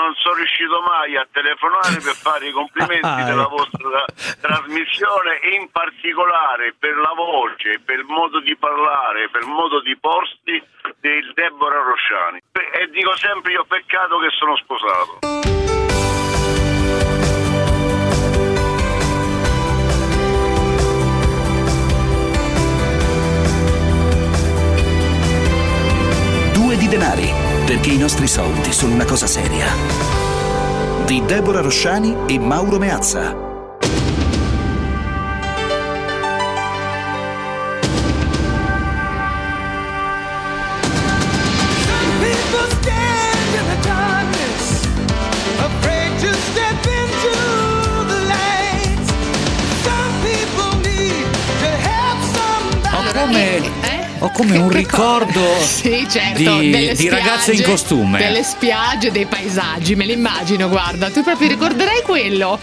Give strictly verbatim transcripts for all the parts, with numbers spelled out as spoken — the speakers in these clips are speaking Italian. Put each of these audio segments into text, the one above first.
non sono riuscito mai a telefonare per fare i complimenti della vostra trasmissione, in particolare per la voce, per il modo di parlare, per il modo di porsi di Deborah Rosciani. E dico sempre io, peccato che sono sposato. Di denari, perché i nostri soldi sono una cosa seria. Di Deborah Rosciani e Mauro Meazza. Come ho come un ricordo sì, certo, di, delle di spiagge, ragazze in costume, delle spiagge, dei paesaggi, me li immagino, guarda, tu proprio ricorderai quello.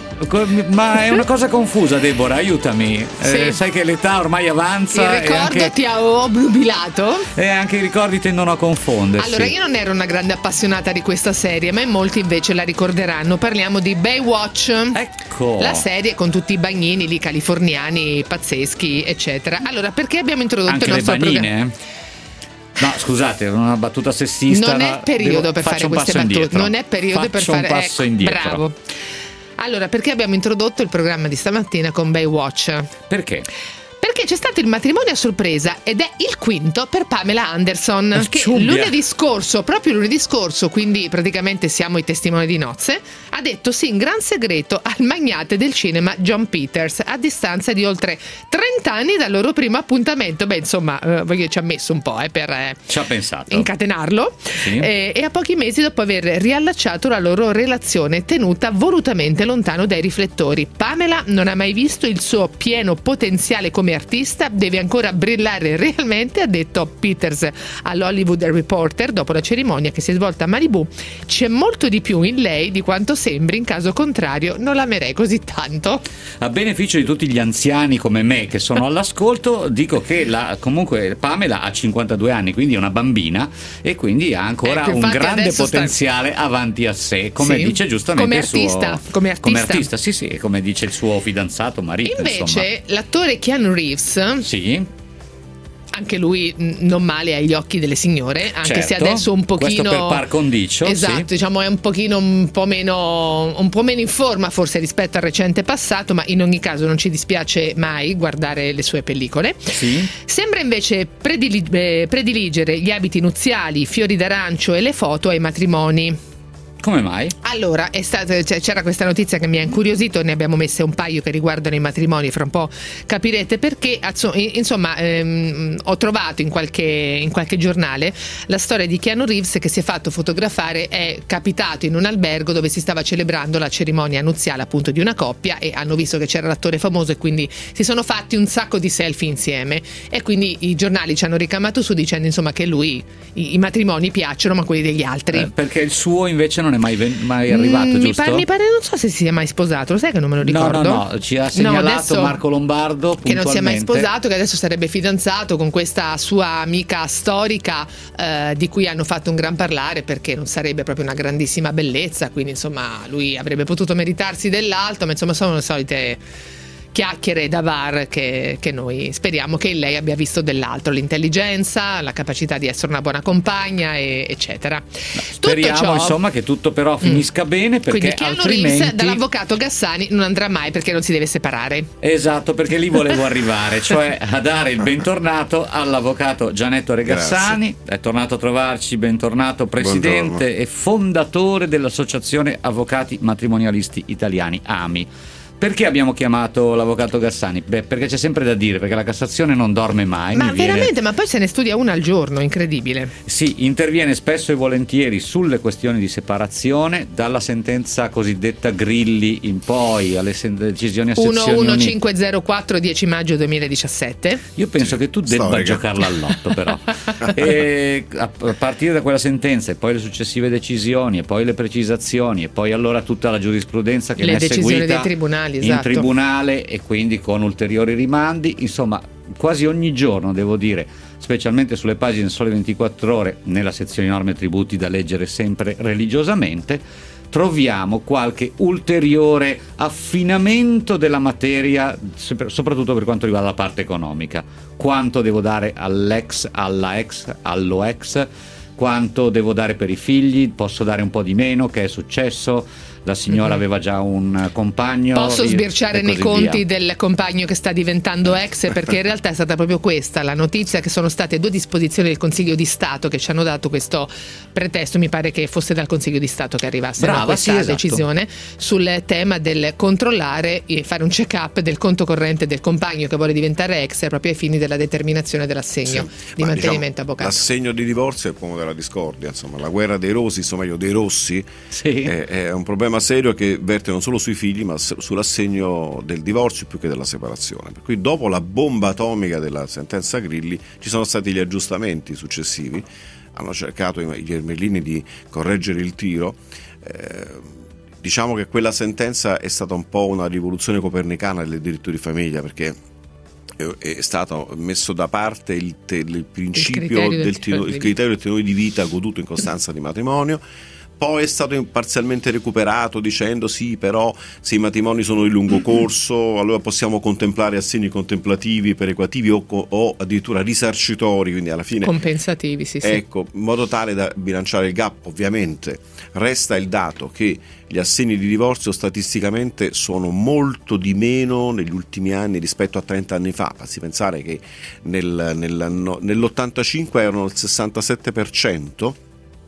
Ma è una cosa confusa, Deborah, aiutami. Sì. Eh, sai che l'età ormai avanza. Il ricordo e anche, ti ha obnubilato? E anche i ricordi tendono a confondersi. Allora, io non ero una grande appassionata di questa serie, ma in molti invece la ricorderanno. Parliamo di Baywatch. Ecco. La serie con tutti i bagnini lì californiani pazzeschi, eccetera. Allora, perché abbiamo introdotto anche il nostro le bagnine, programma? Eh? No, scusate, una battuta sessista. Non è periodo devo, per fare queste battute. Indietro. Non è periodo faccio per fare. un passo ecco, indietro. Bravo. Allora, perché abbiamo introdotto il programma di stamattina con Baywatch? Perché? Perché c'è stato il matrimonio a sorpresa ed è il quinto per Pamela Anderson, che Ciubbia. lunedì scorso, proprio lunedì scorso, quindi praticamente siamo i testimoni di nozze, ha detto sì in gran segreto al magnate del cinema John Peters, a distanza di oltre trenta anni dal loro primo appuntamento. Beh, insomma, eh, ci ha messo un po' eh, per eh, ci ha pensato. incatenarlo. Sì. eh, e a pochi mesi dopo aver riallacciato la loro relazione tenuta volutamente lontano dai riflettori. Pamela non ha mai visto il suo pieno potenziale come artista, deve ancora brillare realmente, ha detto Peters all'Hollywood Reporter dopo la cerimonia che si è svolta a Malibu. C'è molto di più in lei di quanto sembri, in caso contrario non l'amerei così tanto. A beneficio di tutti gli anziani come me che sono all'ascolto, dico che la, comunque Pamela ha cinquantadue anni, quindi è una bambina e quindi ha ancora ecco, un grande potenziale sta... avanti a sé, come sì, dice giustamente come il suo artista, come artista. come artista, sì sì, come dice il suo fidanzato marito. Invece insomma. l'attore Keanu Reeves, sì, anche lui non male agli occhi delle signore, anche certo, se adesso un pochino, questo per par condicio, esatto, sì. diciamo è un pochino un po' meno un po' meno in forma forse rispetto al recente passato, ma in ogni caso non ci dispiace mai guardare le sue pellicole. Sì. Sembra invece predilig- eh, prediligere gli abiti nuziali, i fiori d'arancio e le foto ai matrimoni. Come mai? Allora, è stata, c'era questa notizia che mi ha incuriosito, ne abbiamo messe un paio che riguardano i matrimoni, fra un po' capirete perché. Insomma, ehm, ho trovato in qualche, in qualche giornale la storia di Keanu Reeves che si è fatto fotografare, è capitato in un albergo dove si stava celebrando la cerimonia nuziale appunto di una coppia e hanno visto che c'era l'attore famoso e quindi si sono fatti un sacco di selfie insieme e quindi i giornali ci hanno ricamato su dicendo insomma che lui, i, i matrimoni piacciono ma quelli degli altri. Eh, perché il suo invece non è mai, ven- mai arrivato, mm, giusto? Mi pare, mi pare, non so se si sia mai sposato, lo sai che non me lo ricordo? No, no, no, ci ha segnalato no, Marco Lombardo che non si è mai puntualmente. sposato, che adesso sarebbe fidanzato con questa sua amica storica eh, di cui hanno fatto un gran parlare perché non sarebbe proprio una grandissima bellezza, quindi insomma lui avrebbe potuto meritarsi dell'alto, ma insomma sono le solite chiacchiere da bar che, che noi speriamo che in lei abbia visto dell'altro, l'intelligenza, la capacità di essere una buona compagna e, eccetera. No, speriamo ciò, insomma che tutto però finisca mm. bene, perché quindi Keanu altrimenti Reeves dall'avvocato Gassani non andrà mai perché non si deve separare. Esatto, perché lì volevo arrivare, cioè a dare il bentornato all'avvocato Gianetto Regassani. Grazie. È tornato a trovarci, bentornato, presidente Buongiorno. E fondatore dell'associazione Avvocati Matrimonialisti Italiani, A M I. Perché abbiamo chiamato l'avvocato Gassani? Beh, perché c'è sempre da dire, perché la Cassazione non dorme mai. Ma mi veramente, viene... ma poi se ne studia una al giorno, incredibile. Sì, interviene spesso e volentieri sulle questioni di separazione, dalla sentenza cosiddetta Grilli in poi alle sen- decisioni a sezioni uno cinque zero quattro dieci maggio duemiladiciassette. Io penso che tu debba Storica. giocarla all'otto però. E a partire da quella sentenza e poi le successive decisioni e poi le precisazioni e poi allora tutta la giurisprudenza che le ne è seguita. Le decisioni dei tribunali. Esatto. In tribunale e quindi con ulteriori rimandi, insomma quasi ogni giorno devo dire, specialmente sulle pagine Sole ventiquattro Ore nella sezione norme e tributi da leggere sempre religiosamente, troviamo qualche ulteriore affinamento della materia, soprattutto per quanto riguarda la parte economica. Quanto devo dare all'ex, alla ex, allo ex, quanto devo dare per i figli, posso dare un po' di meno, che è successo? La signora mm-hmm. aveva già un compagno. Posso sbirciare nei conti via. del compagno che sta diventando ex, perché in realtà è stata proprio questa la notizia, che sono state due disposizioni del Consiglio di Stato che ci hanno dato questo pretesto, mi pare che fosse dal Consiglio di Stato che arrivasse Brava, questa sì, esatto. decisione sul tema del controllare e fare un check-up del conto corrente del compagno che vuole diventare ex proprio ai fini della determinazione dell'assegno sì. di Ma mantenimento diciamo, avvocato. L'assegno di divorzio è il pomo della discordia, insomma, la guerra dei rosi, insomma, io dei rossi, sì. è, è un problema serio che verte non solo sui figli ma sull'assegno del divorzio più che della separazione. Per cui dopo la bomba atomica della sentenza Grilli ci sono stati gli aggiustamenti successivi, hanno cercato i Germellini di correggere il tiro. Eh, diciamo che quella sentenza è stata un po' una rivoluzione copernicana del diritto di famiglia, perché è stato messo da parte il, te, il principio il criterio del, del, tenore, il criterio del tenore di vita goduto in costanza di matrimonio. Poi è stato parzialmente recuperato dicendo sì, però se i matrimoni sono di lungo corso allora possiamo contemplare assegni contemplativi, perequativi o, o addirittura risarcitori, quindi alla fine compensativi, sì, sì. Ecco, in modo tale da bilanciare il gap. Ovviamente resta il dato che gli assegni di divorzio statisticamente sono molto di meno negli ultimi anni rispetto a trenta anni fa. Basti pensare che nel, nel, no, nell'ottantacinque erano il sessantasette per cento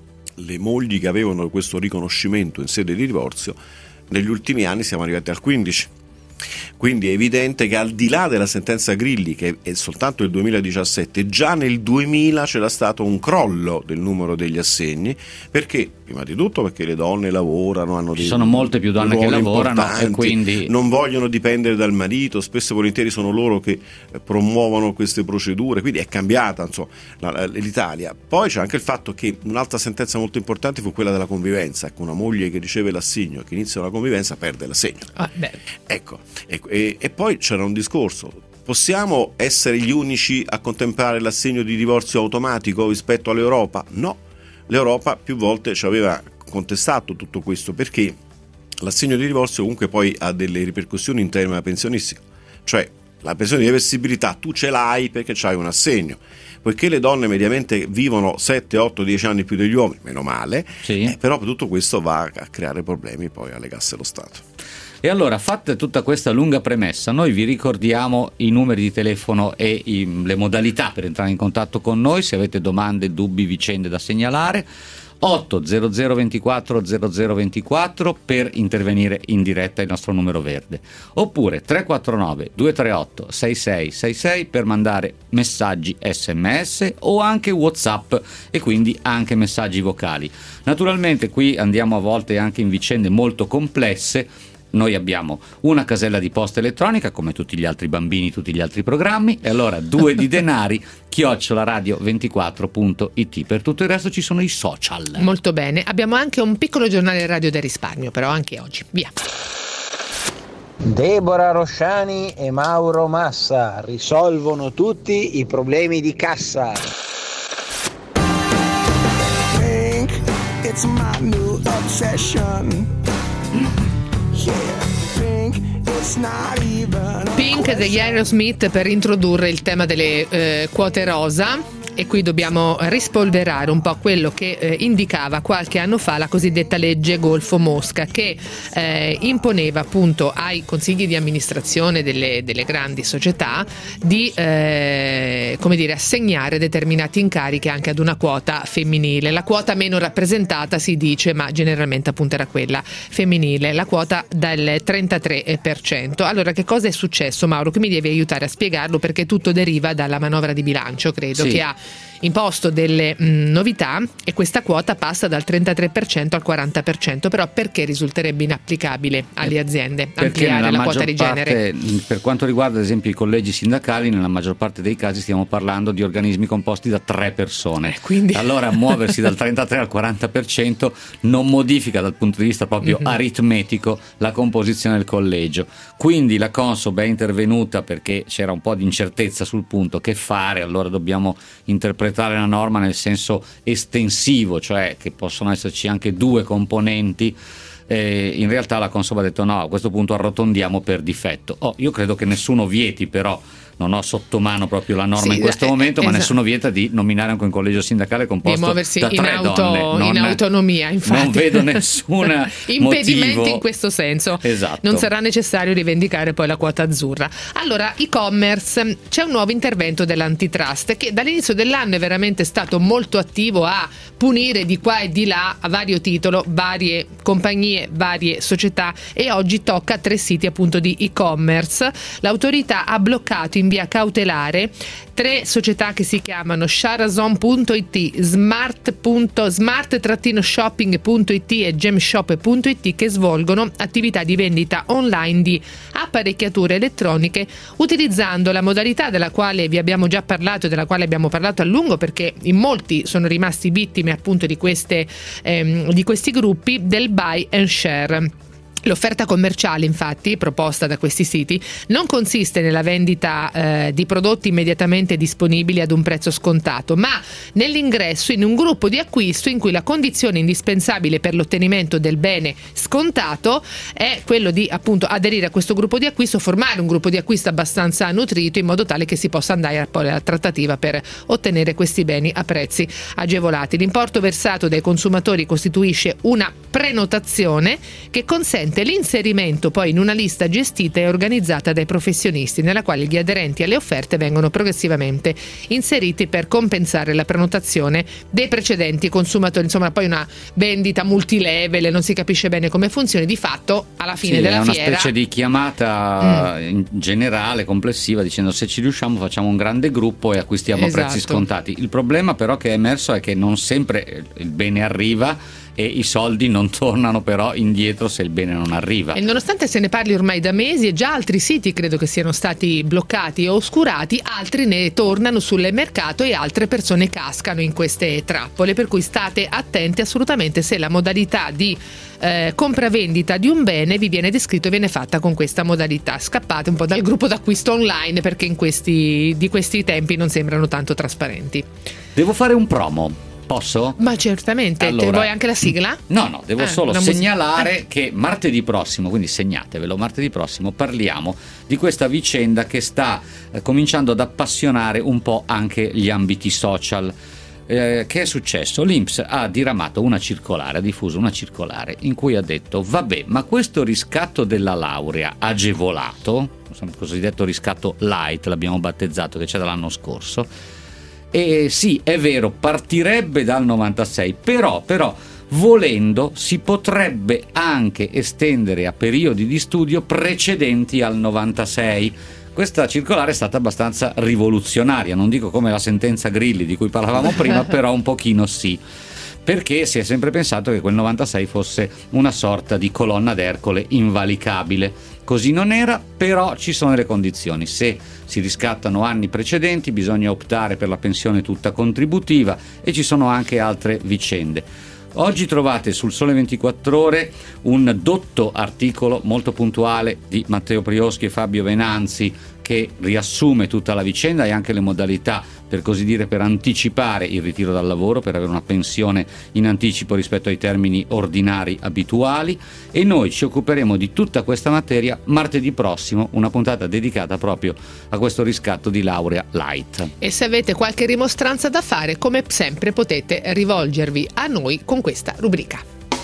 le mogli che avevano questo riconoscimento in sede di divorzio, negli ultimi anni siamo arrivati al quindici per cento. Quindi è evidente che al di là della sentenza Grilli, che è soltanto il duemiladiciassette, già nel duemila c'era stato un crollo del numero degli assegni. Perché? Prima di tutto perché le donne lavorano, hanno dei ci sono molte più donne che lavorano e quindi non vogliono dipendere dal marito, spesso e volentieri sono loro che promuovono queste procedure, quindi è cambiata insomma l'Italia. Poi c'è anche il fatto che un'altra sentenza molto importante fu quella della convivenza. Ecco, una moglie che riceve l'assegno e che inizia una convivenza perde l'assegno. Ah, beh. Ecco, e, e poi c'era un discorso: possiamo essere gli unici a contemplare l'assegno di divorzio automatico rispetto all'Europa? No, l'Europa più volte ci aveva contestato tutto questo, perché l'assegno di divorzio comunque poi ha delle ripercussioni in termini pensionistici, cioè la pensione di reversibilità tu ce l'hai perché c'hai un assegno. Poiché le donne mediamente vivono sette, otto, dieci anni più degli uomini, meno male, sì. eh, però tutto questo va a creare problemi poi alle casse dello Stato. E allora, fatta tutta questa lunga premessa, noi vi ricordiamo i numeri di telefono e i, le modalità per entrare in contatto con noi se avete domande, dubbi, vicende da segnalare. otto zero zero ventiquattro zero zero ventiquattro per intervenire in diretta, il nostro numero verde, oppure tre quattro nove due tre otto sei sei sei sei per mandare messaggi sms o anche WhatsApp e quindi anche messaggi vocali. Naturalmente qui andiamo a volte anche in vicende molto complesse. Noi abbiamo una casella di posta elettronica come tutti gli altri bambini, tutti gli altri programmi, e allora due di denari chiocciola radio ventiquattro punto it. Per tutto il resto ci sono i social. Molto bene, abbiamo anche un piccolo giornale radio del risparmio però anche oggi, via. Deborah Rosciani e Mauro Massa risolvono tutti i problemi di cassa. Think it's my new obsession. Pink degli Aerosmith per introdurre il tema delle eh, quote rosa. E qui dobbiamo rispolverare un po' quello che eh, indicava qualche anno fa la cosiddetta legge Golfo Mosca, che eh, imponeva appunto ai consigli di amministrazione delle, delle grandi società di eh, come dire, assegnare determinati incarichi anche ad una quota femminile. La quota meno rappresentata si dice, ma generalmente appunto era quella femminile, la quota del trentatré per cento. Allora, che cosa è successo, Mauro? Che mi devi aiutare a spiegarlo, perché tutto deriva dalla manovra di bilancio, credo, sì, che ha imposto delle mh, novità, e questa quota passa dal trentatré per cento al quaranta per cento. Però perché risulterebbe inapplicabile alle aziende ampliare la quota di genere? Parte, per quanto riguarda ad esempio i collegi sindacali, nella maggior parte dei casi stiamo parlando di organismi composti da tre persone, eh, quindi... allora muoversi dal trentatré al quaranta per cento non modifica dal punto di vista proprio mm-hmm. aritmetico la composizione del collegio. Quindi la Consob è intervenuta perché c'era un po' di incertezza sul punto che fare, allora dobbiamo interpretare interpretare la norma nel senso estensivo, cioè che possono esserci anche due componenti. Eh, in realtà la Consob ha detto no, a questo punto arrotondiamo per difetto. Oh, io credo che nessuno vieti, però non ho sotto mano proprio la norma sì, in questo eh, momento, esatto. ma nessuno vieta di nominare anche un collegio sindacale composto di muoversi da in, tre auto, donne. Non, in autonomia, infatti. Non vedo nessun impedimento motivo. in questo senso. Esatto. Non sarà necessario rivendicare poi la quota azzurra. Allora, e-commerce, c'è un nuovo intervento dell'antitrust che dall'inizio dell'anno è veramente stato molto attivo a punire di qua e di là a vario titolo varie compagnie, varie società, e oggi tocca a tre siti appunto di e-commerce. L'autorità ha bloccato in via cautelare tre società che si chiamano Sharazon punto it, Smart. smart-shopping punto it e gemshop punto it, che svolgono attività di vendita online di apparecchiature elettroniche utilizzando la modalità della quale vi abbiamo già parlato e della quale abbiamo parlato a lungo, perché in molti sono rimasti vittime appunto di queste ehm, di questi gruppi del buy and share. L'offerta commerciale, infatti, proposta da questi siti non consiste nella vendita eh, di prodotti immediatamente disponibili ad un prezzo scontato, ma nell'ingresso in un gruppo di acquisto in cui la condizione indispensabile per l'ottenimento del bene scontato è quello di appunto aderire a questo gruppo di acquisto, formare un gruppo di acquisto abbastanza nutrito in modo tale che si possa andare poi alla trattativa per ottenere questi beni a prezzi agevolati. L'importo versato dai consumatori costituisce una prenotazione che consente l'inserimento poi in una lista gestita e organizzata dai professionisti, nella quale gli aderenti alle offerte vengono progressivamente inseriti per compensare la prenotazione dei precedenti consumatori. Insomma, poi una vendita multilevel, non si capisce bene come funzioni. Di fatto alla fine sì, della è una fiera specie di chiamata mm. in generale, complessiva, dicendo se ci riusciamo facciamo un grande gruppo e acquistiamo esatto. a prezzi scontati. Il problema però che è emerso è che non sempre il bene arriva e i soldi non tornano però indietro se il bene non arriva. E nonostante se ne parli ormai da mesi e già altri siti credo che siano stati bloccati o oscurati, altri ne tornano sul mercato e altre persone cascano in queste trappole, per cui state attenti assolutamente se la modalità di eh, compravendita di un bene vi viene descritto e viene fatta con questa modalità. Scappate un po' dal gruppo d'acquisto online, perché in questi di questi tempi non sembrano tanto trasparenti. Devo fare un promo. Posso? Ma certamente, allora, te vuoi anche la sigla? No, no, devo ah, solo musica. segnalare ah. che martedì prossimo, quindi segnatevelo, martedì prossimo parliamo di questa vicenda che sta eh, cominciando ad appassionare un po' anche gli ambiti social. Eh, che è successo? L'I N P S ha diramato una circolare, ha diffuso una circolare in cui ha detto vabbè, ma questo riscatto della laurea agevolato, cosiddetto riscatto light, l'abbiamo battezzato, che c'è dall'anno scorso, e sì, è vero, partirebbe dal novantasei, però, però volendo si potrebbe anche estendere a periodi di studio precedenti al novantasei. Questa circolare è stata abbastanza rivoluzionaria, non dico come la sentenza Grilli di cui parlavamo prima, però un pochino sì, perché si è sempre pensato che quel novantasei fosse una sorta di colonna d'Ercole invalicabile. Così non era, però ci sono le condizioni. Se si riscattano anni precedenti bisogna optare per la pensione tutta contributiva e ci sono anche altre vicende. Oggi trovate sul Sole ventiquattro Ore un dotto articolo molto puntuale di Matteo Prioschi e Fabio Venanzi che riassume tutta la vicenda e anche le modalità, per così dire, per anticipare il ritiro dal lavoro, per avere una pensione in anticipo rispetto ai termini ordinari abituali, e noi ci occuperemo di tutta questa materia martedì prossimo, una puntata dedicata proprio a questo riscatto di laurea light. E se avete qualche rimostranza da fare, come sempre potete rivolgervi a noi con questa rubrica.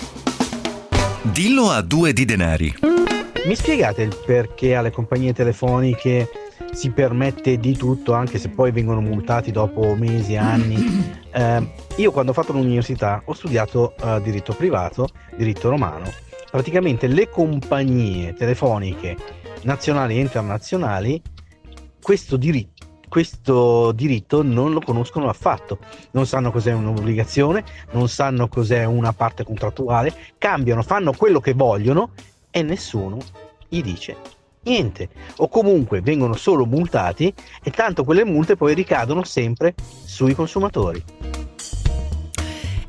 Dillo a due di denari. Mi spiegate il perché alle compagnie telefoniche si permette di tutto, anche se poi vengono multati dopo mesi e anni? Eh, io quando ho fatto l'università ho studiato eh, diritto privato, diritto romano. Praticamente le compagnie telefoniche nazionali e internazionali questo diritto questo diritto non lo conoscono affatto, non sanno cos'è un'obbligazione, non sanno cos'è una parte contrattuale, cambiano, fanno quello che vogliono e nessuno gli dice niente, o comunque vengono solo multati e tanto quelle multe poi ricadono sempre sui consumatori.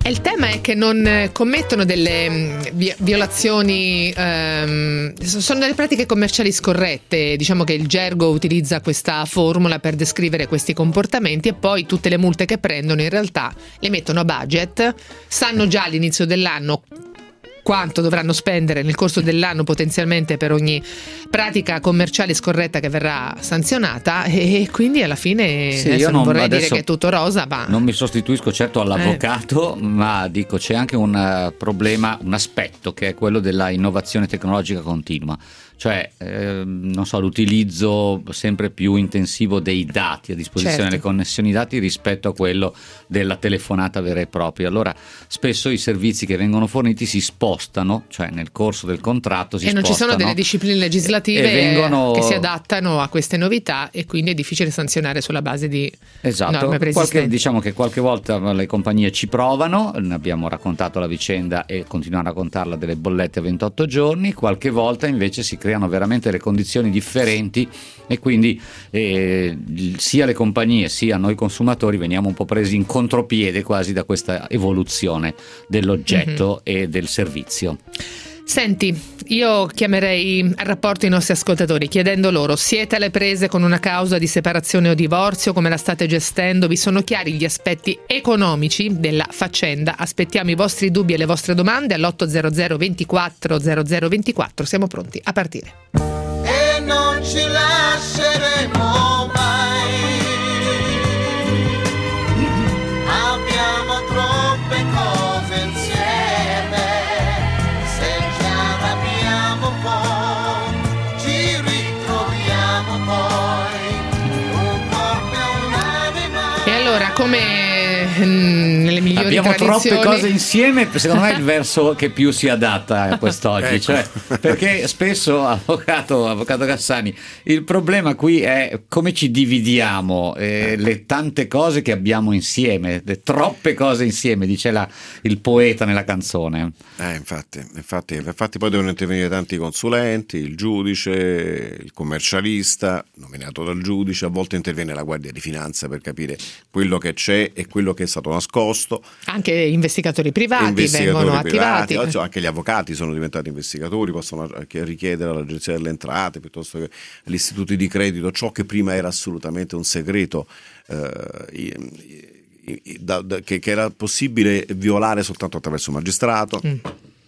E il tema è che non commettono delle vi- violazioni, ehm, sono delle pratiche commerciali scorrette. Diciamo che il gergo utilizza questa formula per descrivere questi comportamenti, e poi tutte le multe che prendono in realtà le mettono a budget, sanno già all'inizio dell'anno quanto dovranno spendere nel corso dell'anno potenzialmente per ogni pratica commerciale scorretta che verrà sanzionata, e quindi alla fine sì, adesso io non non, vorrei dire adesso che è tutto rosa, ma non mi sostituisco certo all'avvocato, eh. ma dico c'è anche un uh, problema, un aspetto che è quello della innovazione tecnologica continua. Cioè, eh, non so, l'utilizzo sempre più intensivo dei dati a disposizione, certo. le connessioni dati rispetto a quello della telefonata vera e propria. Allora, spesso i servizi che vengono forniti si spostano, cioè nel corso del contratto si e non spostano. ci sono delle discipline legislative e vengono... che si adattano a queste novità, e quindi è difficile sanzionare sulla base di esatto. norme preesistenti. Qualche, diciamo che qualche volta le compagnie ci provano, ne abbiamo raccontato la vicenda e continuano a raccontarla delle bollette a ventotto giorni, qualche volta invece si creano veramente le condizioni differenti, e quindi eh, sia le compagnie sia noi consumatori veniamo un po' presi in contropiede quasi da questa evoluzione dell'oggetto mm-hmm. e del servizio. Senti, io chiamerei a rapporto i nostri ascoltatori chiedendo loro: siete alle prese con una causa di separazione o divorzio? Come la state gestendo? Vi sono chiari gli aspetti economici della faccenda? Aspettiamo i vostri dubbi e le vostre domande all'otto zero zero ventiquattro zero zero ventiquattro. Siamo pronti a partire. E non ci lasceremo mai. Abbiamo troppe cose insieme. Se ci arrabbiamo poi, ci ritroviamo poi. Un corpo e un'anima. E allora, come nelle migliori abbiamo tradizioni, troppe cose insieme, secondo me è il verso che più si adatta a quest'oggi, ecco. Cioè, perché spesso, avvocato, avvocato Gassani, il problema qui è come ci dividiamo eh, le tante cose che abbiamo insieme, le troppe cose insieme, dice la, il poeta nella canzone. Eh, infatti, infatti, infatti poi devono intervenire tanti consulenti, il giudice, il commercialista nominato dal giudice, a volte interviene la Guardia di Finanza per capire quello che c'è e quello che è stato nascosto. Anche investigatori privati investigatori vengono privati, attivati. anche gli avvocati sono diventati investigatori, possono anche richiedere all'Agenzia delle Entrate piuttosto che agli istituti di credito ciò che prima era assolutamente un segreto eh, da, da, che, che era possibile violare soltanto attraverso un magistrato. Mm.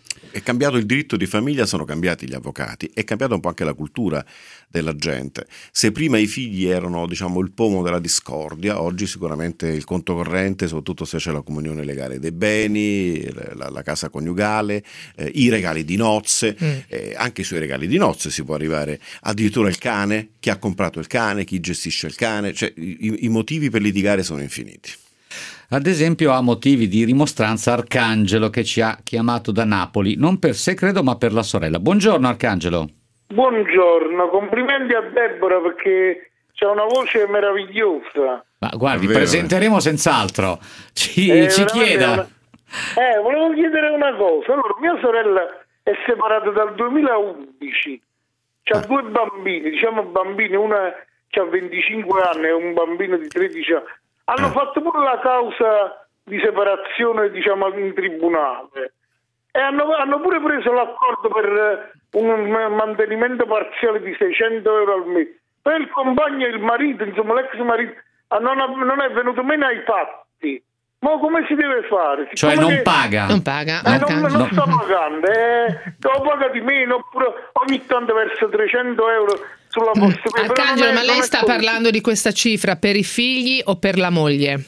È cambiato il diritto di famiglia, sono cambiati gli avvocati, è cambiata un po' anche la cultura della gente. Se prima i figli erano, diciamo, il pomo della discordia, oggi sicuramente il conto corrente, soprattutto se c'è la comunione legale dei beni, la, la casa coniugale, eh, i regali di nozze, mm. eh, anche sui regali di nozze si può arrivare addirittura il cane, chi ha comprato il cane, chi gestisce il cane, cioè i, i motivi per litigare sono infiniti. Ad esempio ha motivi di rimostranza Arcangelo, che ci ha chiamato da Napoli, non per sé credo ma per la sorella. Buongiorno Arcangelo. Buongiorno, complimenti a Deborah perché c'ha una voce meravigliosa. Ma guardi, presenteremo senz'altro, ci, eh, ci chieda. Una... Eh, volevo chiedere una cosa. Allora, mia sorella è separata dal duemilaundici, c'ha ah. due bambini, diciamo bambini, una c'ha venticinque anni e un bambino di tredici anni. Hanno fatto pure la causa di separazione, diciamo, in tribunale, e hanno, hanno pure preso l'accordo per un mantenimento parziale di seicento euro al mese. Per il compagno e il marito, insomma l'ex marito, non, ha, non è venuto meno ai fatti. Ma come si deve fare? Cioè non che, paga? Non paga. Eh, non, non sta pagando, eh, lo paga di meno, oppure ogni tanto verso trecento euro sulla posta. Arcangelo, ma lei sta parlando di questa cifra per i figli o per la moglie?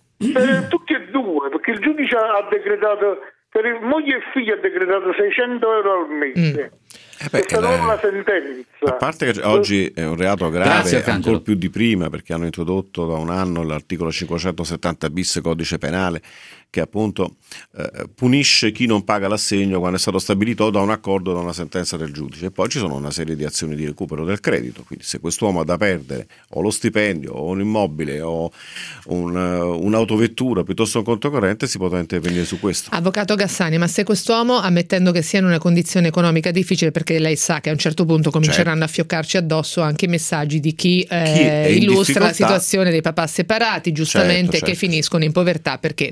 Per tutti e due, perché il giudice ha decretato, per il moglie e figli ha decretato seicento euro al mese. Mm. Eh beh, è la, una sentenza. A parte che oggi è un reato grave, ancora più di prima, perché hanno introdotto da un anno l'articolo cinquecentosettanta bis codice penale, che appunto eh, punisce chi non paga l'assegno quando è stato stabilito da un accordo, da una sentenza del giudice. E poi ci sono una serie di azioni di recupero del credito, quindi se quest'uomo ha da perdere o lo stipendio o un immobile o un, uh, un'autovettura piuttosto un conto corrente, si potrà intervenire su questo. Avvocato Gassani, ma se quest'uomo, ammettendo che sia in una condizione economica difficile, perché lei sa che a un certo punto cominceranno certo. a fioccarci addosso anche i messaggi di chi, eh, chi illustra la situazione dei papà separati, giustamente, certo, certo. che finiscono in povertà perché non riescono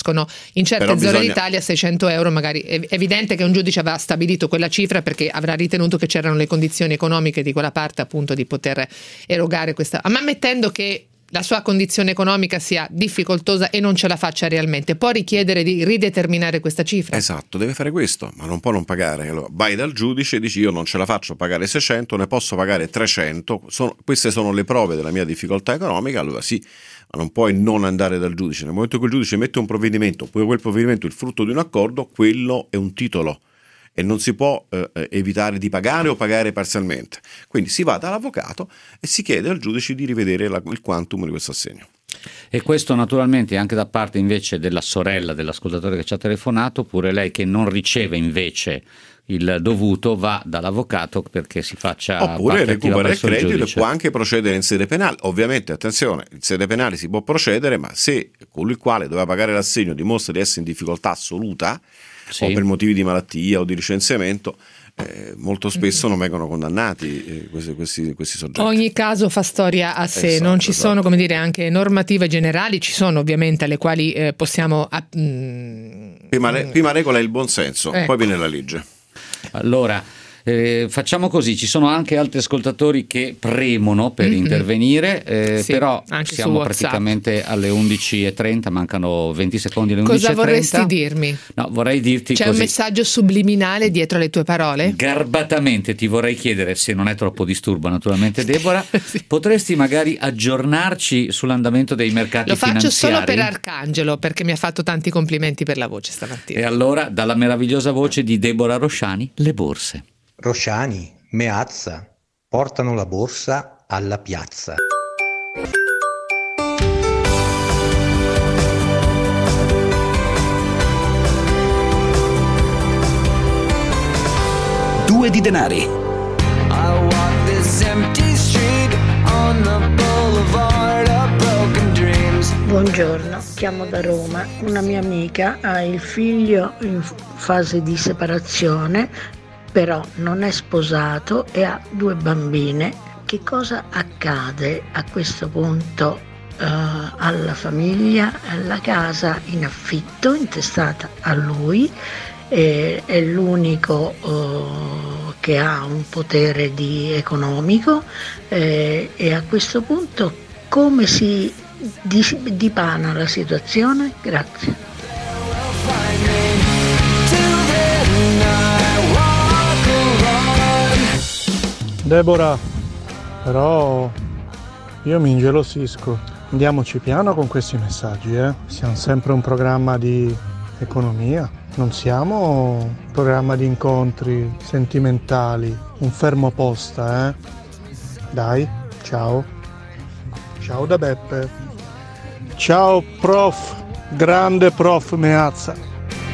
finiscono. In certe Però zone bisogna- d'Italia seicento euro magari è evidente che un giudice aveva stabilito quella cifra perché avrà ritenuto che c'erano le condizioni economiche di quella parte appunto di poter erogare questa, ma ammettendo che la sua condizione economica sia difficoltosa e non ce la faccia realmente, può richiedere di rideterminare questa cifra? Esatto, deve fare questo, ma non può non pagare. Allora, vai dal giudice e dici io non ce la faccio a pagare seicento, ne posso pagare trecento, sono, queste sono le prove della mia difficoltà economica, allora sì, ma non puoi non andare dal giudice. Nel momento che il giudice mette un provvedimento, poi quel provvedimento è il frutto di un accordo, quello è un titolo e non si può eh, evitare di pagare o pagare parzialmente. Quindi si va dall'avvocato e si chiede al giudice di rivedere la, il quantum di questo assegno. E questo naturalmente anche da parte invece della sorella dell'ascoltatore che ci ha telefonato, oppure lei che non riceve invece il dovuto va dall'avvocato perché si faccia oppure parte attiva recupera il presso il credito e giudice. può anche procedere in sede penale. Ovviamente attenzione, in sede penale si può procedere, ma se colui il quale doveva pagare l'assegno dimostra di essere in difficoltà assoluta, Sì. o per motivi di malattia o di licenziamento, eh, molto spesso non vengono condannati eh, questi, questi, questi soggetti. Ogni caso fa storia a sé, Esatto, non ci esatto. sono, come dire, anche normative generali, ci sono ovviamente alle quali eh, possiamo ah, mm, Prima, re- prima regola è il buonsenso, Ecco. poi viene la legge. Allora, eh, facciamo così, ci sono anche altri ascoltatori che premono per Mhm. intervenire, eh, Sì, però anche su siamo WhatsApp. praticamente alle undici e trenta, mancano venti secondi alle undici Cosa e trenta. vorresti dirmi? No, vorrei dirti C'è così. un messaggio subliminale dietro le tue parole? Garbatamente ti vorrei chiedere, se non è troppo disturbo naturalmente Deborah, Sì. potresti magari aggiornarci sull'andamento dei mercati Lo faccio finanziari? solo per Arcangelo perché mi ha fatto tanti complimenti per la voce stamattina. E allora, dalla meravigliosa voce di Deborah Rosciani, le borse. Rosciani, Meazza, portano la borsa alla piazza. Due di denari. I walk this empty street on the boulevard of broken dreams. Buongiorno, chiamo da Roma. Una mia amica ha il figlio in fase di separazione, però non è sposato e ha due bambine. Che cosa accade a questo punto eh, alla famiglia? La casa in affitto, intestata a lui, eh, è l'unico eh, che ha un potere di economico eh, e a questo punto come si di- dipana la situazione? Grazie. Deborah, però io mi ingelosisco. Andiamoci piano con questi messaggi, eh? Siamo sempre un programma di economia, non siamo un programma di incontri sentimentali, un fermo posta, eh? Dai, ciao. Ciao da Beppe. Ciao prof, grande prof Meazza.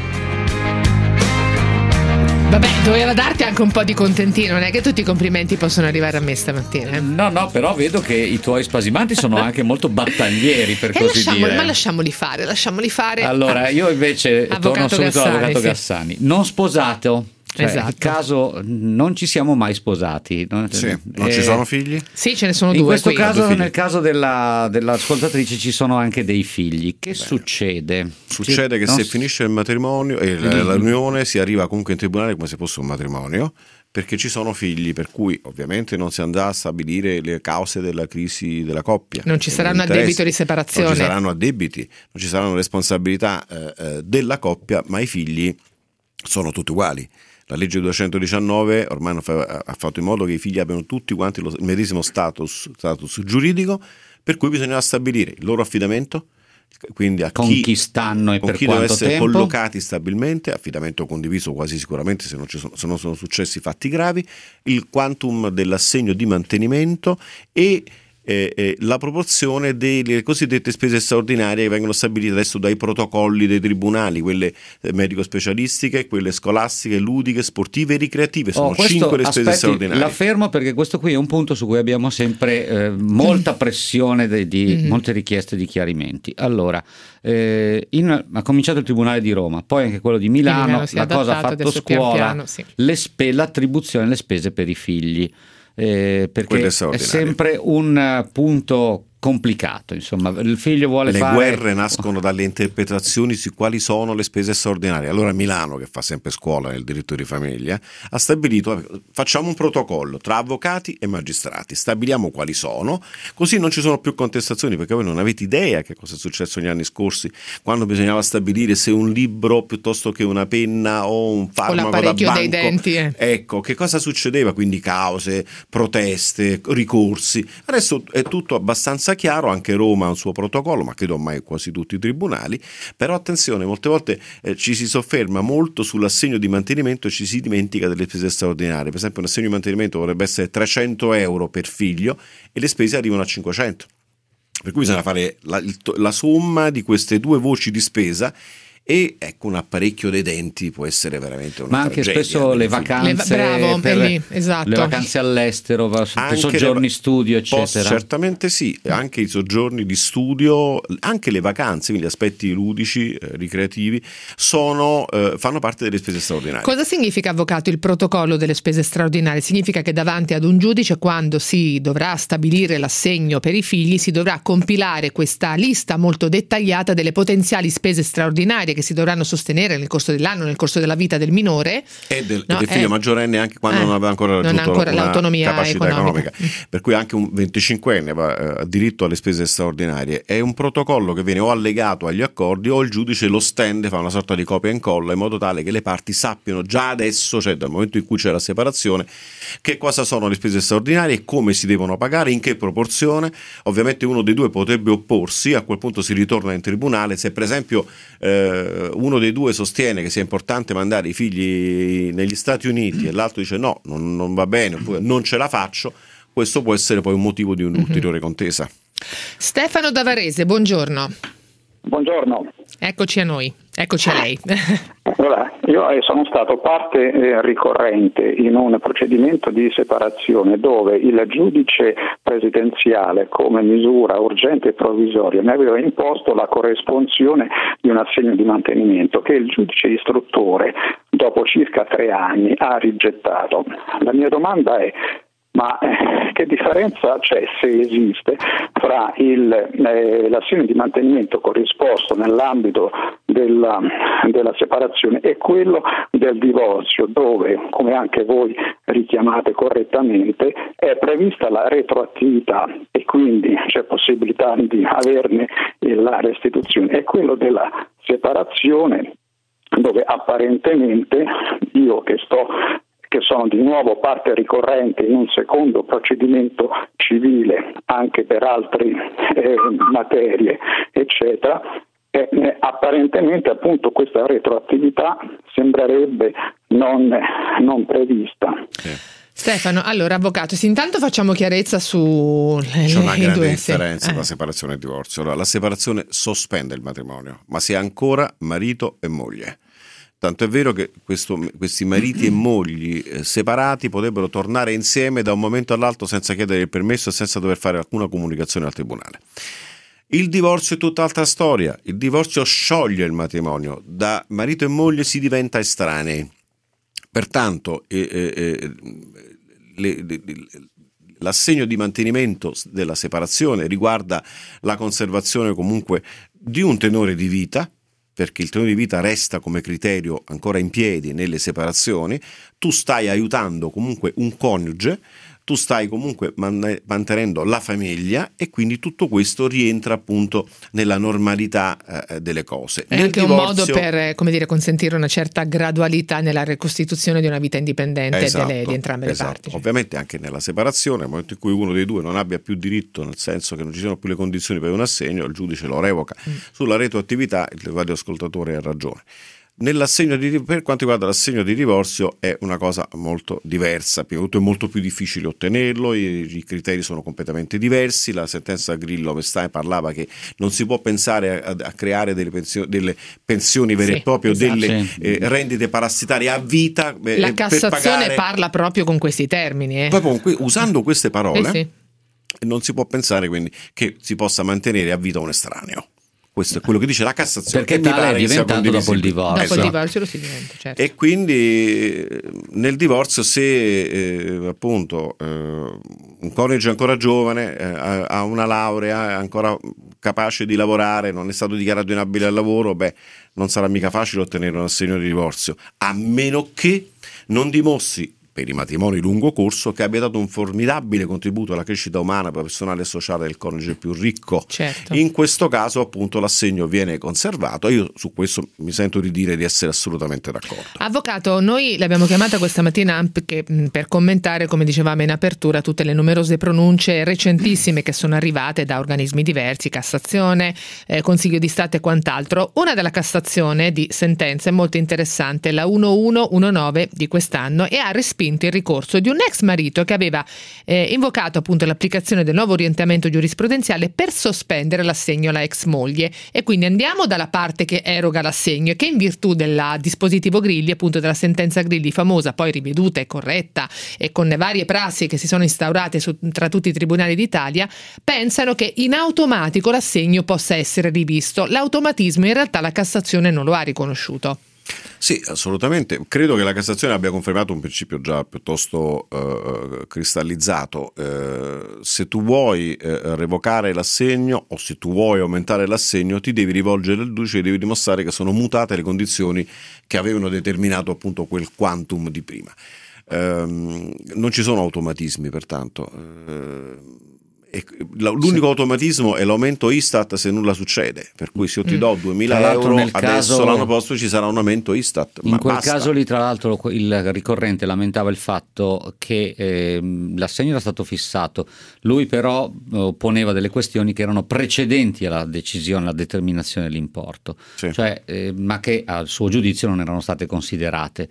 Vabbè, doveva darti anche un po' di contentino, non è che tutti i complimenti possono arrivare a me stamattina. eh. No, no, però vedo che i tuoi spasimanti sono anche molto battaglieri, per E così lasciamoli, dire. ma lasciamoli fare, lasciamoli fare. Allora, Ah, io invece torno Avvocato subito Gassani, all'avvocato sì. Gassani. Non sposato. Cioè, Esatto. il caso non ci siamo mai sposati. Non, Sì, non eh, ci sono figli? Sì, ce ne sono In due questo qui. caso, Due figli. nel caso della, dell'ascoltatrice, ci sono anche dei figli. Che succede? Succede che Non se s- finisce il matrimonio e la- l'unione si arriva comunque in tribunale come se fosse un matrimonio, perché ci sono figli, per cui ovviamente non si andrà a stabilire le cause della crisi della coppia. Non ci e saranno gli interessi. addebito di separazione. Non ci saranno addebiti, non ci saranno responsabilità eh, eh, della coppia, ma i figli sono tutti uguali. La legge duecentodiciannove ormai fa- ha fatto in modo che i figli abbiano tutti quanti lo- il medesimo status, status giuridico, per cui bisognerà stabilire il loro affidamento, quindi a Con chi, chi stanno e con per chi deve quanto essere tempo? collocati stabilmente, affidamento condiviso quasi sicuramente se non, ci sono, se non sono successi fatti gravi, il quantum dell'assegno di mantenimento e eh, eh, la proporzione delle cosiddette spese straordinarie che vengono stabilite adesso dai protocolli dei tribunali, quelle eh, medico-specialistiche, quelle scolastiche, ludiche, sportive e ricreative. Sono Oh, questo, cinque le spese aspetti, straordinarie. la fermo perché questo qui è un punto su cui abbiamo sempre eh, molta pressione de- di Mhm. molte richieste di chiarimenti. Allora, eh, in- ha cominciato il Tribunale di Roma, poi anche quello di Milano, Milano si è la cosa ha adattato, fatto adesso pian scuola, piano, sì. le spe- l'attribuzione delle spese per i figli. Eh, perché Quelle è straordinarie. sempre un eh, punto complicato, insomma, il figlio vuole le fare... guerre nascono dalle interpretazioni su quali sono le spese straordinarie. Allora Milano, che fa sempre scuola nel diritto di famiglia, ha stabilito, facciamo un protocollo tra avvocati e magistrati, stabiliamo quali sono, così non ci sono più contestazioni, perché voi non avete idea che cosa è successo negli anni scorsi quando bisognava stabilire se un libro piuttosto che una penna o un farmaco da banco, dei denti, eh. ecco, che cosa succedeva, quindi cause, proteste, ricorsi. Adesso è tutto abbastanza chiaro, anche Roma ha un suo protocollo, ma credo ormai quasi tutti i tribunali. Però attenzione, molte volte eh, ci si sofferma molto sull'assegno di mantenimento e ci si dimentica delle spese straordinarie. Per esempio un assegno di mantenimento dovrebbe essere trecento euro per figlio e le spese arrivano a cinquecento, per cui bisogna fare la, il, la somma di queste due voci di spesa. E ecco, un apparecchio dei denti può essere veramente una ma anche tragedia, spesso le vacanze, le, bravo, per lì, esatto. le vacanze all'estero, per soggiorni le, studio eccetera. Posso, certamente sì, anche i soggiorni di studio, anche le vacanze, quindi aspetti ludici, eh, ricreativi, sono, eh, fanno parte delle spese straordinarie. Cosa significa, avvocato, il protocollo delle spese straordinarie? Significa che davanti ad un giudice, quando si dovrà stabilire l'assegno per i figli, si dovrà compilare questa lista molto dettagliata delle potenziali spese straordinarie che si dovranno sostenere nel corso dell'anno, nel corso della vita del minore e del, no, e del figlio eh, maggiorenne, anche quando eh, non aveva ancora raggiunto non ha ancora una l'autonomia capacità economica. economica. Per cui anche un venticinquenne ha eh, diritto alle spese straordinarie. È un protocollo che viene o allegato agli accordi o il giudice lo stende, fa una sorta di copia e incolla, in modo tale che le parti sappiano già adesso, cioè dal momento in cui c'è la separazione, che cosa sono le spese straordinarie e come si devono pagare, in che proporzione. Ovviamente uno dei due potrebbe opporsi, a quel punto si ritorna in tribunale. Se per esempio eh, uno dei due sostiene che sia importante mandare i figli negli Stati Uniti e l'altro dice no, non, non va bene, oppure non ce la faccio, questo può essere poi un motivo di un'ulteriore contesa. Stefano da Varese, buongiorno. Buongiorno. Eccoci a noi, eccoci a lei. Allora, io sono stato parte eh, ricorrente in un procedimento di separazione dove il giudice presidenziale, come misura urgente e provvisoria, mi aveva imposto la corresponsione di un assegno di mantenimento che il giudice istruttore, dopo circa tre anni, ha rigettato. La mia domanda è: ma eh, che differenza c'è, se esiste, fra il, eh, l'assegno di mantenimento corrisposto nell'ambito della, della separazione e quello del divorzio, dove, come anche voi richiamate correttamente, è prevista la retroattività e quindi c'è possibilità di averne la restituzione, e quello della separazione, dove apparentemente io che sto che sono di nuovo parte ricorrente in un secondo procedimento civile anche per altre eh, materie, eccetera, e, eh, apparentemente appunto questa retroattività sembrerebbe non, non prevista. Stefano, allora avvocato, sì, intanto facciamo chiarezza su c'è una grande due, differenza sì. tra eh. separazione e divorzio. Allora, la separazione sospende il matrimonio, ma si è ancora marito e moglie. Tanto è vero che questo, questi mariti e mogli eh, separati potrebbero tornare insieme da un momento all'altro senza chiedere il permesso e senza dover fare alcuna comunicazione al tribunale. Il divorzio è tutt'altra storia. Il divorzio scioglie il matrimonio. Da marito e moglie si diventa estranei. Pertanto eh, eh, le, le, l'assegno di mantenimento della separazione riguarda la conservazione comunque di un tenore di vita, perché il tenore di vita resta come criterio ancora in piedi nelle separazioni. Tu stai aiutando comunque un coniuge, tu stai comunque man- mantenendo la famiglia, e quindi tutto questo rientra appunto nella normalità eh, delle cose. È Nel anche divorzio... un modo per, come dire, consentire una certa gradualità nella ricostituzione di una vita indipendente esatto, delle, di entrambe esatto. le parti. Ovviamente anche nella separazione, nel momento in cui uno dei due non abbia più diritto, nel senso che non ci siano più le condizioni per un assegno, il giudice lo revoca. Mm. Sulla retroattività il radioascoltatore ha ragione. Nell'assegno di, per quanto riguarda l'assegno di divorzio è una cosa molto diversa, prima di tutto è molto più difficile ottenerlo, i, i criteri sono completamente diversi. La sentenza Grillo Vestae parlava che non si può pensare a, a creare delle pensioni, delle pensioni vere sì, e proprie, esatto. delle eh, rendite parassitarie a vita. Eh, La Cassazione per pagare... parla proprio con questi termini. Eh. Proprio usando queste parole, eh sì. non si può pensare quindi che si possa mantenere a vita un estraneo. Questo è quello che dice la Cassazione. Perché tale è diventato dopo il divorzio. Dopo Esatto. il divorzio lo si diventa, certo. E quindi nel divorzio, se eh, appunto eh, un coniuge ancora giovane eh, ha una laurea, è ancora capace di lavorare, non è stato dichiarato inabile al lavoro, beh, non sarà mica facile ottenere un assegno di divorzio, a meno che non dimostri, per i matrimoni lungo corso, che abbia dato un formidabile contributo alla crescita umana, personale e sociale del coniuge più ricco. Certo. In questo caso appunto l'assegno viene conservato. Io su questo mi sento di dire di essere assolutamente d'accordo. Avvocato, noi l'abbiamo chiamata questa mattina perché, per commentare, come dicevamo in apertura, tutte le numerose pronunce recentissime che sono arrivate da organismi diversi, Cassazione, eh, Consiglio di Stato e quant'altro. Una della Cassazione di sentenze molto interessante, la undici diciannove di quest'anno, e ha respinto il ricorso di un ex marito che aveva eh, invocato appunto l'applicazione del nuovo orientamento giurisprudenziale per sospendere l'assegno alla ex moglie. E quindi andiamo dalla parte che eroga l'assegno e che, in virtù del dispositivo Grilli, appunto della sentenza Grilli famosa, poi riveduta e corretta e con le varie prassi che si sono instaurate su, tra tutti i tribunali d'Italia, pensano che in automatico l'assegno possa essere rivisto. L'automatismo in realtà la Cassazione non lo ha riconosciuto. Sì, assolutamente. Credo che la Cassazione abbia confermato un principio già piuttosto eh, cristallizzato. Eh, se tu vuoi eh, revocare l'assegno o se tu vuoi aumentare l'assegno, ti devi rivolgere al giudice e devi dimostrare che sono mutate le condizioni che avevano determinato appunto quel quantum di prima. Eh, non ci sono automatismi, pertanto. Eh, E l'unico automatismo è l'aumento Istat se nulla succede, per cui se io ti do duemila euro adesso caso, l'anno prossimo ci sarà un aumento Istat. In ma quel basta. caso lì, tra l'altro, il ricorrente lamentava il fatto che eh, l'assegno era stato fissato, lui però eh, poneva delle questioni che erano precedenti alla decisione, alla determinazione dell'importo, Sì. cioè, eh, ma che al suo giudizio non erano state considerate.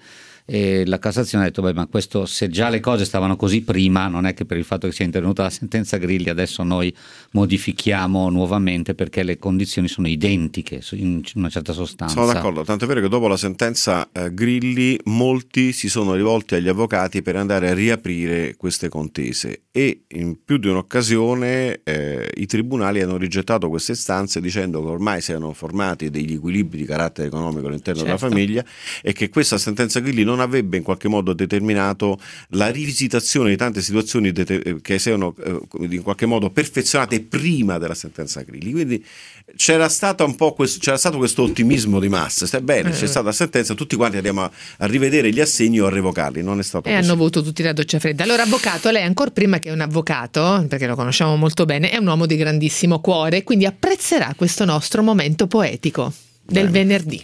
E la Cassazione ha detto: beh, ma questo, se già le cose stavano così prima, non è che per il fatto che sia intervenuta la sentenza Grilli adesso noi modifichiamo nuovamente, perché le condizioni sono identiche in una certa sostanza. Sono d'accordo, tanto è vero che dopo la sentenza eh, Grilli molti si sono rivolti agli avvocati per andare a riaprire queste contese, e in più di un'occasione eh, i tribunali hanno rigettato queste istanze dicendo che ormai si erano formati degli equilibri di carattere economico all'interno Certo. della famiglia, e che questa sentenza Grilli non avrebbe in qualche modo determinato la rivisitazione di tante situazioni det- che si erano eh, in qualche modo perfezionate prima della sentenza Grilli. Quindi c'era stato un po' questo, c'era stato questo ottimismo di massa. Sta bene, c'è stata la sentenza, tutti quanti andiamo a, a rivedere gli assegni o a revocarli. Non è stato E così. hanno avuto tutti la doccia fredda. Allora, avvocato, lei ancora prima che un avvocato, perché lo conosciamo molto bene, è un uomo di grandissimo cuore, quindi apprezzerà questo nostro momento poetico del Bene. venerdì.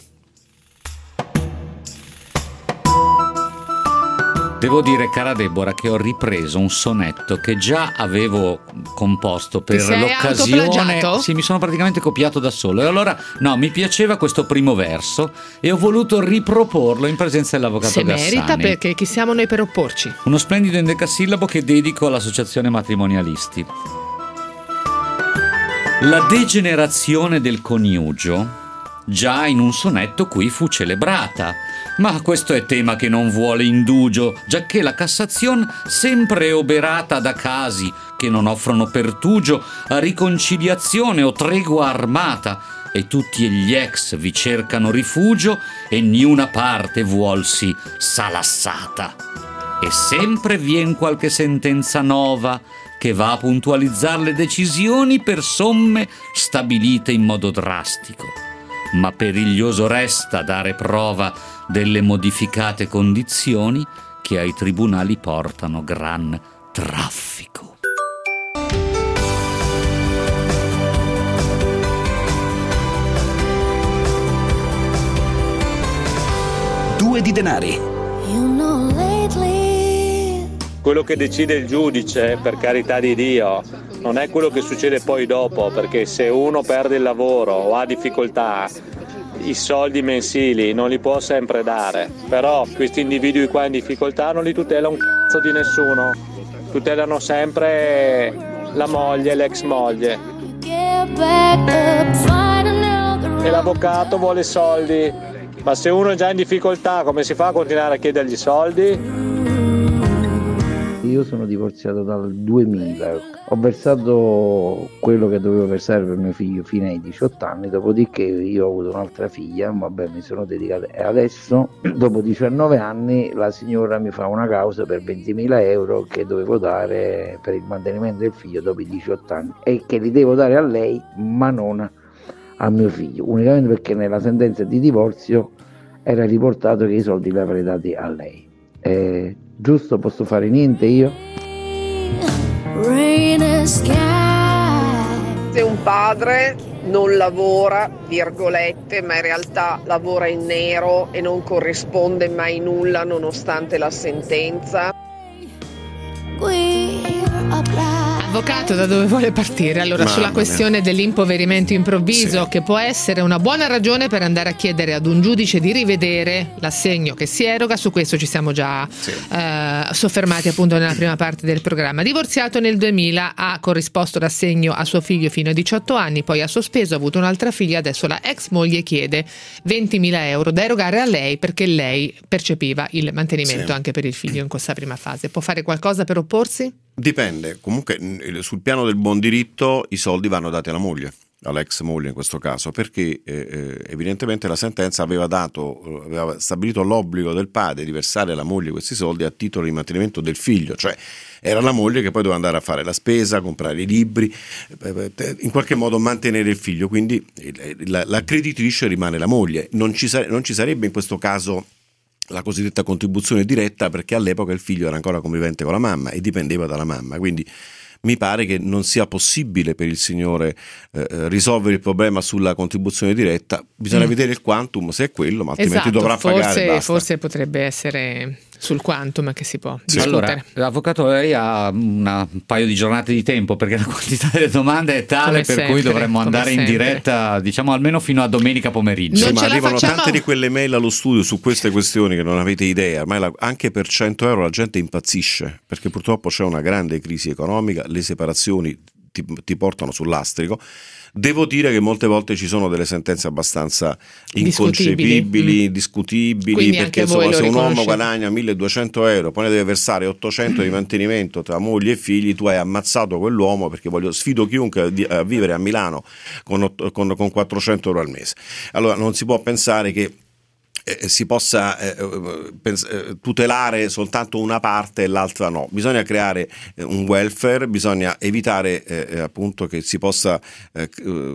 Devo dire, cara Deborah, che ho ripreso un sonetto che già avevo composto per Ti sei l'occasione. autoplagiato? Sì, mi sono praticamente copiato da solo. E allora, no, mi piaceva questo primo verso e ho voluto riproporlo in presenza dell'avvocato Se Gassani. merita, perché chi siamo noi per opporci? Uno splendido endecasillabo che dedico all'associazione matrimonialisti. La degenerazione del coniugio già in un sonetto qui fu celebrata, ma questo è tema che non vuole indugio, giacché la Cassazione, sempre oberata da casi che non offrono pertugio a riconciliazione o tregua armata, e tutti gli ex vi cercano rifugio e niuna parte vuolsi salassata. E sempre vien qualche sentenza nova che va a puntualizzare le decisioni per somme stabilite in modo drastico. Ma periglioso resta dare prova delle modificate condizioni che ai tribunali portano gran traffico. Due di denari. Quello che decide il giudice, per carità di Dio, non è quello che succede poi dopo, perché se uno perde il lavoro o ha difficoltà, i soldi mensili non li può sempre dare. Però questi individui qua in difficoltà non li tutela un cazzo di nessuno, tutelano sempre la moglie, l'ex moglie. E l'avvocato vuole soldi, ma se uno è già in difficoltà, come si fa a continuare a chiedergli soldi? io sono divorziato dal duemila, ho versato quello che dovevo versare per mio figlio fino ai diciotto anni, dopodiché io ho avuto un'altra figlia, vabbè, mi sono dedicato e adesso dopo diciannove anni la signora mi fa una causa per ventimila euro che dovevo dare per il mantenimento del figlio dopo i diciotto anni e che li devo dare a lei ma non a mio figlio, unicamente perché nella sentenza di divorzio era riportato che i soldi li avrei dati a lei. È giusto? Posso fare niente io? Se un padre non lavora, virgolette, ma in realtà lavora in nero e non corrisponde mai nulla nonostante la sentenza. Avvocato, da dove vuole partire? Allora, Mamma sulla questione mia. dell'impoverimento improvviso, Sì. che può essere una buona ragione per andare a chiedere ad un giudice di rivedere l'assegno che si eroga, su questo ci siamo già Sì. eh, soffermati appunto nella prima parte del programma. Divorziato nel duemila, ha corrisposto l'assegno a suo figlio fino a diciotto anni, poi ha sospeso, ha avuto un'altra figlia, adesso la ex moglie chiede ventimila euro da erogare a lei perché lei percepiva il mantenimento Sì. anche per il figlio in questa prima fase. Può fare qualcosa per opporsi? Dipende, comunque n- sul piano del buon diritto i soldi vanno dati alla moglie, all'ex moglie in questo caso, perché eh, eh, evidentemente la sentenza aveva dato, eh, aveva stabilito l'obbligo del padre di versare alla moglie questi soldi a titolo di mantenimento del figlio, cioè era la moglie che poi doveva andare a fare la spesa, comprare i libri, eh, eh, in qualche modo mantenere il figlio, quindi eh, la, la creditrice rimane la moglie, non ci, sare- non ci sarebbe in questo caso la cosiddetta contribuzione diretta perché all'epoca il figlio era ancora convivente con la mamma e dipendeva dalla mamma, quindi mi pare che non sia possibile per il signore eh, risolvere il problema sulla contribuzione diretta, bisogna Mm. vedere il quantum se è quello, ma altrimenti Esatto, dovrà forse, pagare e basta. forse potrebbe essere sul quantum che si può Sì. discutere. Allora, avvocato, lei ha una, un paio di giornate di tempo perché la quantità delle domande è tale Come per sempre, cui dovremmo come andare in sempre. diretta, diciamo almeno fino a domenica pomeriggio. Non Sì, ma ce la arrivano facciamo? tante di quelle mail allo studio su queste questioni che non avete idea, ormai la- anche per cento euro la gente impazzisce perché purtroppo c'è una grande crisi economica, le separazioni ti, ti portano sul lastrico. Devo dire che molte volte ci sono delle sentenze abbastanza inconcepibili, Discutibili. discutibili, Quindi perché anche voi insomma lo se un uomo riconoscete. guadagna milleduecento euro, poi ne deve versare ottocento di mantenimento tra moglie e figli, tu hai ammazzato quell'uomo, perché voglio sfido chiunque di- a vivere a Milano con, ott- con, con quattrocento euro al mese. Allora non si può pensare che eh, si possa eh, pens- eh, tutelare soltanto una parte e l'altra no, bisogna creare eh, un welfare, bisogna evitare eh, appunto che si possa eh,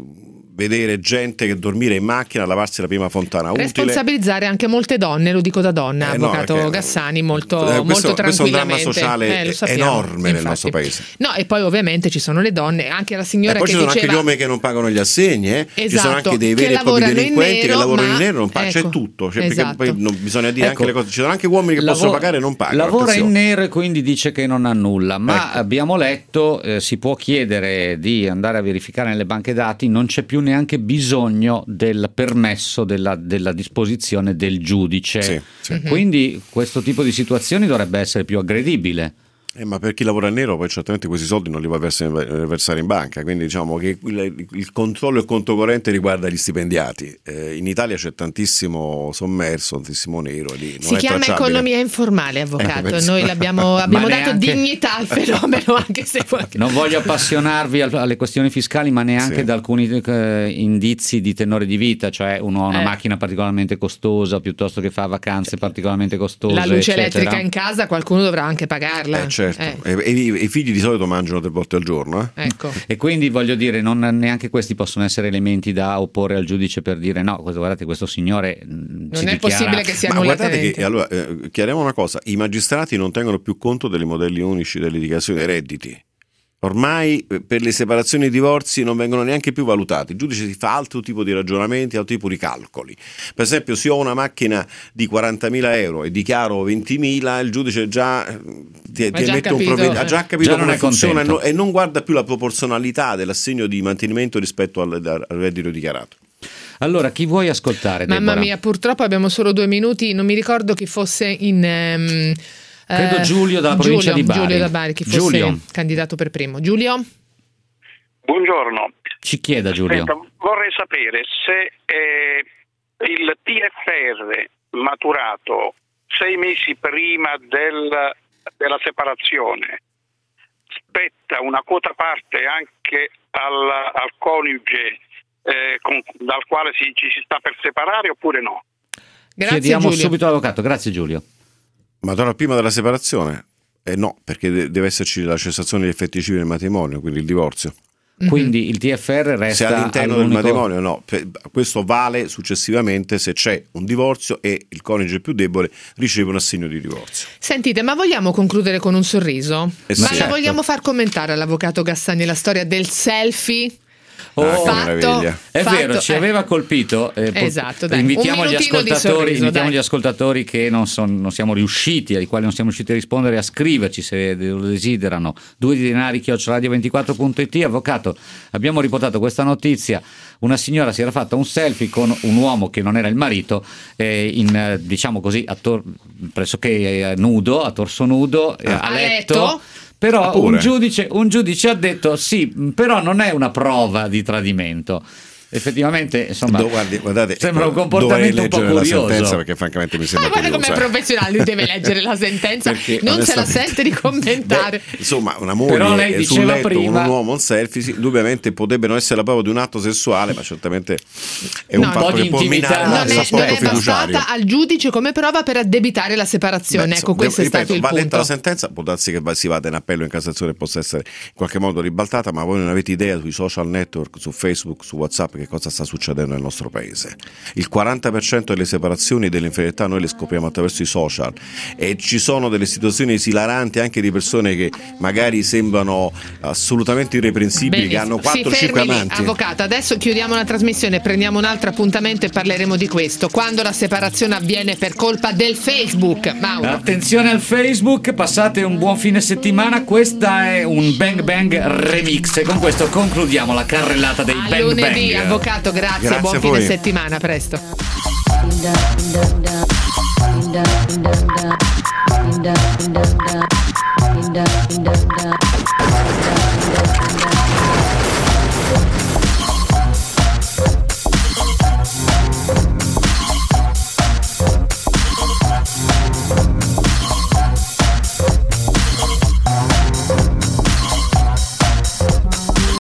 vedere gente che dormire in macchina, lavarsi la prima fontana utile. Responsabilizzare anche molte donne, lo dico da donna, Eh, no, avvocato perché- Gassani, molto, Eh, questo- molto questo è un dramma tranquillamente. sociale Eh, lo sappiamo, enorme nel infatti. nostro paese. No, e poi ovviamente ci sono le donne, anche la E signora poi che ci sono diceva anche gli uomini che non pagano gli assegni, eh? ci sono Esatto, anche dei che veri e propri lavorano in delinquenti nero, che lavorano ma- in nero, non pag- ecco, c'è tutto, cioè, perché esatto. poi non, bisogna dire Ecco, anche le cose, ci sono anche uomini che possono Lavora- pagare e non pagano. Lavora in attenzione. nero e quindi dice che non ha nulla, ma Ecco. abbiamo letto, eh, si può chiedere di andare a verificare nelle banche dati, non c'è più neanche bisogno del permesso della, della disposizione del giudice. Sì, sì. Mhm. Quindi questo tipo di situazioni dovrebbe essere più aggredibile. Eh, ma per chi lavora in nero poi certamente questi soldi non li va a versa- versare in banca, quindi diciamo che il, il controllo e il conto corrente riguarda gli stipendiati. Eh, in Italia c'è tantissimo sommerso, tantissimo nero, lì non Si è chiama tracciabile. economia informale, avvocato. Eh, penso. Noi l'abbiamo abbiamo Ma dato neanche- dignità al fenomeno, anche se Non voglio appassionarvi al- alle questioni fiscali, ma neanche Sì. da alcuni eh, indizi di tenore di vita, cioè uno ha una Eh. macchina particolarmente costosa piuttosto che fa vacanze particolarmente costose. la luce eccetera. elettrica in casa qualcuno dovrà anche pagarla. Eh, certo. Eh, E, e i- e i figli di solito mangiano tre volte al giorno. Eh? ecco. E quindi voglio dire, non neanche questi possono essere elementi da opporre al giudice per dire no, questo- guardate, questo signore mh, Non si è dichiara- possibile che sia Ma nulla guardate tenente. che allora eh, chiariamo una cosa: i magistrati non tengono più conto dei modelli unici delle dichiarazioni dei redditi. Ormai eh, per le separazioni e i divorzi non vengono neanche più valutati. Il giudice si fa altro tipo di ragionamenti, altro tipo di calcoli. Per esempio, se ho una macchina di quarantamila euro e dichiaro ventimila, il giudice già eh, ti, ti già emette un capito, provvedimento, ha eh. già capito Già non come è funziona e, contento. no- e non guarda più la proporzionalità dell'assegno di mantenimento rispetto al, al reddito dichiarato. Allora, chi vuoi ascoltare? Mamma Deborah? mia, purtroppo abbiamo solo due minuti, non mi ricordo chi fosse in... ehm, Credo eh, Giulio dalla provincia Giulio, di Bari. Giulio da Bari, chi fosse Giulio. candidato per primo. Giulio? Buongiorno. Ci chieda Giulio. Senta, vorrei sapere se eh, il T F R maturato sei mesi prima del della separazione spetta una quota parte anche al, al coniuge eh, con, dal quale si, ci si sta per separare oppure no? Grazie, Chiediamo Giulio. subito all'avvocato. Grazie Giulio. Ma torna prima della separazione? Eh no, perché de- deve esserci la cessazione degli effetti civili del matrimonio, quindi il divorzio. Quindi il T F R resta Se all'interno all'unico... del matrimonio no, Per- questo vale successivamente se c'è un divorzio e il coniuge più debole riceve un assegno di divorzio. Sentite, ma vogliamo concludere con un sorriso? Eh ma sì, la certo. vogliamo far commentare all'avvocato Gassani la storia del selfie? Oh, Ah, che fatto, meraviglia. È fatto, vero, ci eh. aveva colpito. eh, po- Esatto, dai, invitiamo un gli minutino di ascoltatori, sorriso, invitiamo dai. gli ascoltatori che non, son- non siamo riusciti, ai quali non siamo riusciti a rispondere, a scriverci se lo desiderano. Due denari chiocciola radio ventiquattro punto it. Avvocato, abbiamo riportato questa notizia. Una signora si era fatta un selfie con un uomo che non era il marito, eh, in eh, diciamo così, a tor- pressoché eh, nudo, a torso nudo, eh, a A letto. letto? Però Ah, pure. un giudice, un giudice ha detto sì, però non è una prova di tradimento. Effettivamente, insomma, Do- guardi, guardate, sembra un dovrei comportamento un po' leggere la curioso. sentenza perché francamente mi Ma sembra guarda com'è curiosa. professionale, lui deve leggere la sentenza, Perché, non se la onestamente, sente di commentare. beh, insomma, una Però moglie lei è sul diceva letto prima- con un uomo, un selfie, sì, indubbiamente potrebbe non essere la prova di un atto sessuale, ma certamente è No, un un fatto po' di che può intimità. minare Non il è, non rapporto è fiduciario. bastata al giudice come prova per addebitare la separazione. Beh, ecco, insomma, questo è ripeto, stato il va letta punto. la sentenza, può darsi che va- si vada in appello in Cassazione e possa essere in qualche modo ribaltata, ma voi non avete idea sui social network, su Facebook, su WhatsApp, che cosa sta succedendo nel nostro paese. Il quaranta per cento delle separazioni e delle infedeltà noi le scopriamo attraverso i social e ci sono delle situazioni esilaranti anche di persone che magari sembrano assolutamente irreprensibili, che hanno Benissimo. quattro Si cinque fermi lì, amanti. avvocato, adesso chiudiamo la trasmissione, prendiamo un altro appuntamento e parleremo di questo. Quando la separazione avviene per colpa del Facebook, Mauro. Attenzione al Facebook, passate un buon fine settimana. Questa è un Bang Bang remix e con questo concludiamo la carrellata dei A Bang lunedì, Bang. avvocato, grazie, Grazie buon a fine voi. settimana, a presto. Da